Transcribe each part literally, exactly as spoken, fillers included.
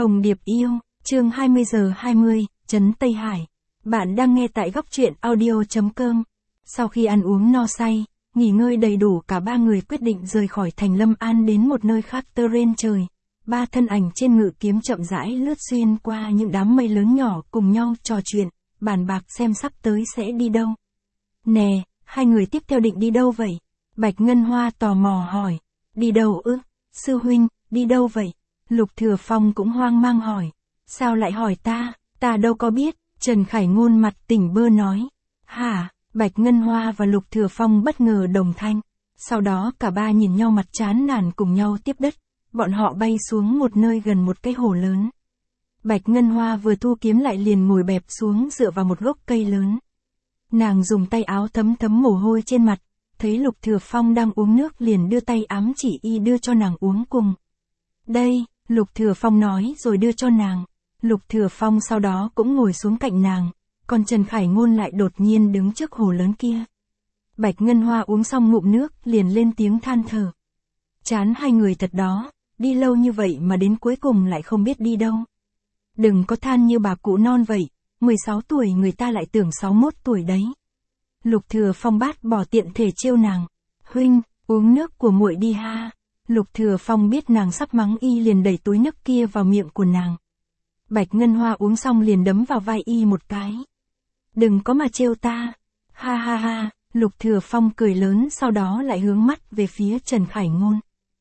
Hồng Điệp yêu, chương hai mươi giờ hai mươi, trấn Tây Hải. Bạn đang nghe tại góc truyện audio.com. Sau khi ăn uống no say, nghỉ ngơi đầy đủ, cả ba người quyết định rời khỏi thành Lâm An đến một nơi khác tơ rên trời. Ba thân ảnh trên ngự kiếm chậm rãi lướt xuyên qua những đám mây lớn nhỏ, cùng nhau trò chuyện, bàn bạc xem sắp tới sẽ đi đâu. Nè, hai người tiếp theo định đi đâu vậy? Bạch Ngân Hoa tò mò hỏi. Đi đâu ư? Sư huynh, đi đâu vậy? Lục Thừa Phong cũng hoang mang hỏi. Sao lại hỏi ta? Ta đâu có biết. Trần Khải Ngôn mặt tỉnh bơ nói. Hả? Bạch Ngân Hoa và Lục Thừa Phong bất ngờ đồng thanh. Sau đó cả ba nhìn nhau mặt chán nản cùng nhau tiếp đất. Bọn họ bay xuống một nơi gần một cái hồ lớn. Bạch Ngân Hoa vừa thu kiếm lại liền ngồi bẹp xuống dựa vào một gốc cây lớn. Nàng dùng tay áo thấm thấm mồ hôi trên mặt. Thấy Lục Thừa Phong đang uống nước liền đưa tay ám chỉ y đưa cho nàng uống cùng. Đây, Lục Thừa Phong nói rồi đưa cho nàng. Lục Thừa Phong sau đó cũng ngồi xuống cạnh nàng, còn Trần Khải Ngôn lại đột nhiên đứng trước hồ lớn kia. Bạch Ngân Hoa uống xong ngụm nước liền lên tiếng than thở. Chán hai người thật đó, đi lâu như vậy mà đến cuối cùng lại không biết đi đâu. Đừng có than như bà cụ non vậy, mười sáu tuổi người ta lại tưởng sáu mươi mốt tuổi đấy. Lục Thừa Phong bát bỏ tiện thể trêu nàng. Huynh, uống nước của muội đi ha. Lục Thừa Phong biết nàng sắp mắng y liền đẩy túi nước kia vào miệng của nàng. Bạch Ngân Hoa uống xong liền đấm vào vai y một cái. Đừng có mà trêu ta. Ha ha ha, Lục Thừa Phong cười lớn sau đó lại hướng mắt về phía Trần Khải Ngôn.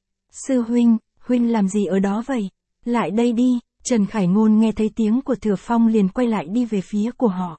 Sư huynh, huynh làm gì ở đó vậy? Lại đây đi. Trần Khải Ngôn nghe thấy tiếng của Thừa Phong liền quay lại đi về phía của họ.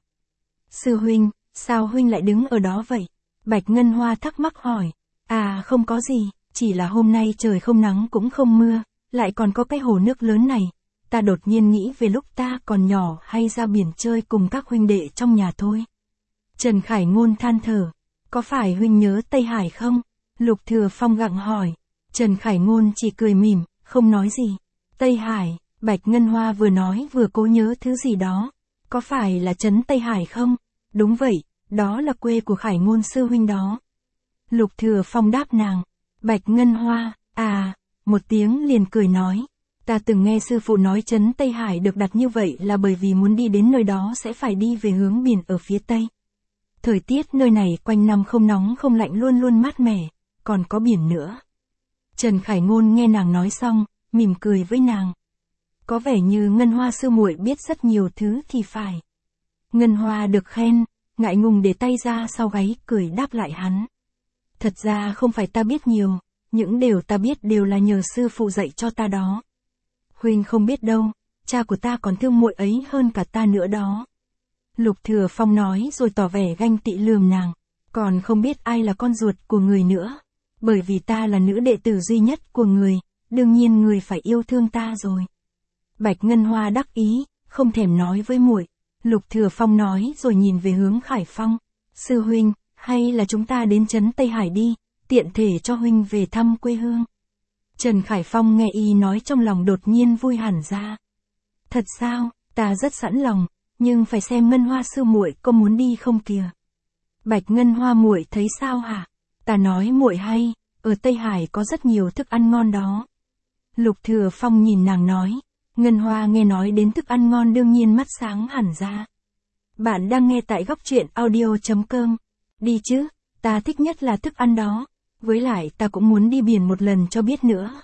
Sư huynh, sao huynh lại đứng ở đó vậy? Bạch Ngân Hoa thắc mắc hỏi. À không có gì, chỉ là hôm nay trời không nắng cũng không mưa, lại còn có cái hồ nước lớn này. Ta đột nhiên nghĩ về lúc ta còn nhỏ hay ra biển chơi cùng các huynh đệ trong nhà thôi. Trần Khải Ngôn than thở. Có phải huynh nhớ Tây Hải không? Lục Thừa Phong gặng hỏi. Trần Khải Ngôn chỉ cười mỉm, không nói gì. Tây Hải, Bạch Ngân Hoa vừa nói vừa cố nhớ thứ gì đó. Có phải là trấn Tây Hải không? Đúng vậy, đó là quê của Khải Ngôn sư huynh đó. Lục Thừa Phong đáp nàng. Bạch Ngân Hoa, à, một tiếng liền cười nói. Ta từng nghe sư phụ nói trấn Tây Hải được đặt như vậy là bởi vì muốn đi đến nơi đó sẽ phải đi về hướng biển ở phía Tây. Thời tiết nơi này quanh năm không nóng không lạnh, luôn luôn mát mẻ, còn có biển nữa. Trần Khải Ngôn nghe nàng nói xong, mỉm cười với nàng. Có vẻ như Ngân Hoa sư muội biết rất nhiều thứ thì phải. Ngân Hoa được khen, ngại ngùng để tay ra sau gáy cười đáp lại hắn. Thật ra không phải ta biết nhiều, những điều ta biết đều là nhờ sư phụ dạy cho ta đó. Huynh không biết đâu, cha của ta còn thương muội ấy hơn cả ta nữa đó. Lục Thừa Phong nói rồi tỏ vẻ ganh tị lườm nàng, còn không biết ai là con ruột của người nữa. Bởi vì ta là nữ đệ tử duy nhất của người, đương nhiên người phải yêu thương ta rồi. Bạch Ngân Hoa đắc ý, không thèm nói với muội. Lục Thừa Phong nói rồi nhìn về hướng Khải Phong. Sư huynh, hay là chúng ta đến trấn Tây Hải đi, tiện thể cho huynh về thăm quê hương. Trần Khải Phong nghe y nói trong lòng đột nhiên vui hẳn ra. Thật sao, ta rất sẵn lòng, nhưng phải xem Ngân Hoa sư muội có muốn đi không kìa. Bạch Ngân Hoa muội thấy sao hả? Ta nói muội hay, ở Tây Hải có rất nhiều thức ăn ngon đó. Lục Thừa Phong nhìn nàng nói. Ngân Hoa nghe nói đến thức ăn ngon đương nhiên mắt sáng hẳn ra. Bạn đang nghe tại góc truyện audio.com. Đi chứ, ta thích nhất là thức ăn đó. Với lại ta cũng muốn đi biển một lần cho biết nữa.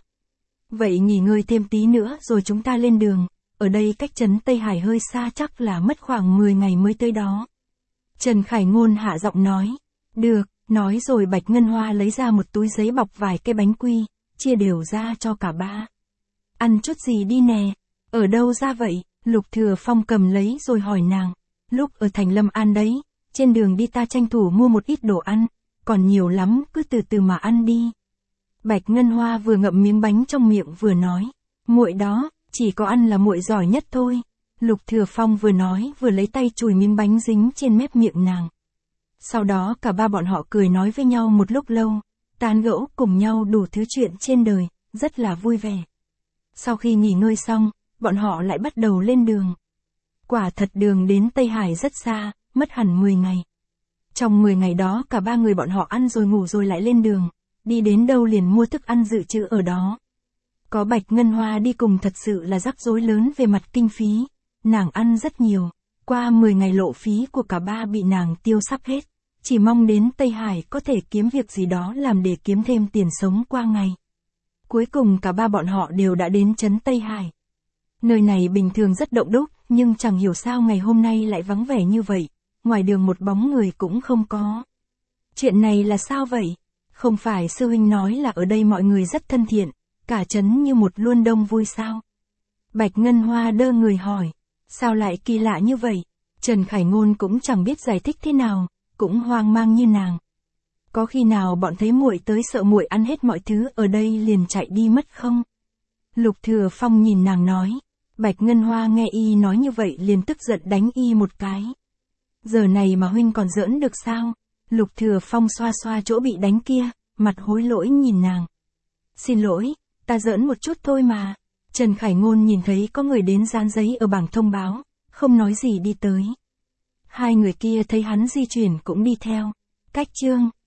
Vậy nghỉ ngơi thêm tí nữa rồi chúng ta lên đường. Ở đây cách trấn Tây Hải hơi xa, chắc là mất khoảng mười ngày mới tới đó. Trần Khải Ngôn hạ giọng nói. Được, nói rồi Bạch Ngân Hoa lấy ra một túi giấy bọc vài cái bánh quy, chia đều ra cho cả ba. Ăn chút gì đi nè. Ở đâu ra vậy? Lục Thừa Phong cầm lấy rồi hỏi nàng. Lúc ở thành Lâm An đấy, trên đường đi ta tranh thủ mua một ít đồ ăn, còn nhiều lắm, cứ từ từ mà ăn đi. Bạch Ngân Hoa vừa ngậm miếng bánh trong miệng vừa nói. Muội đó, chỉ có ăn là muội giỏi nhất thôi. Lục Thừa Phong vừa nói vừa lấy tay chùi miếng bánh dính trên mép miệng nàng. Sau đó cả ba bọn họ cười nói với nhau một lúc lâu, tán gẫu cùng nhau đủ thứ chuyện trên đời, rất là vui vẻ. Sau khi nghỉ ngơi xong, bọn họ lại bắt đầu lên đường. Quả thật đường đến Tây Hải rất xa, mất hẳn mười ngày. Trong mười ngày đó cả ba người bọn họ ăn rồi ngủ rồi lại lên đường, đi đến đâu liền mua thức ăn dự trữ ở đó. Có Bạch Ngân Hoa đi cùng thật sự là rắc rối lớn về mặt kinh phí, nàng ăn rất nhiều, qua mười ngày lộ phí của cả ba bị nàng tiêu sắp hết, chỉ mong đến Tây Hải có thể kiếm việc gì đó làm để kiếm thêm tiền sống qua ngày. Cuối cùng cả ba bọn họ đều đã đến trấn Tây Hải. Nơi này bình thường rất động đúc, nhưng chẳng hiểu sao ngày hôm nay lại vắng vẻ như vậy, ngoài đường một bóng người cũng không có. Chuyện này là sao vậy? Không phải sư huynh nói là ở đây mọi người rất thân thiện, cả trấn như một luân đông vui sao? Bạch Ngân Hoa đơ người hỏi, sao lại kỳ lạ như vậy? Trần Khải Ngôn cũng chẳng biết giải thích thế nào, cũng hoang mang như nàng. Có khi nào bọn thấy muội tới sợ muội ăn hết mọi thứ ở đây liền chạy đi mất không? Lục Thừa Phong nhìn nàng nói. Bạch Ngân Hoa nghe y nói như vậy liền tức giận đánh y một cái. Giờ này mà huynh còn giỡn được sao? Lục Thừa Phong xoa xoa chỗ bị đánh kia, mặt hối lỗi nhìn nàng. Xin lỗi, ta giỡn một chút thôi mà. Trần Khải Ngôn nhìn thấy có người đến dán giấy ở bảng thông báo, không nói gì đi tới. Hai người kia thấy hắn di chuyển cũng đi theo. Cách chương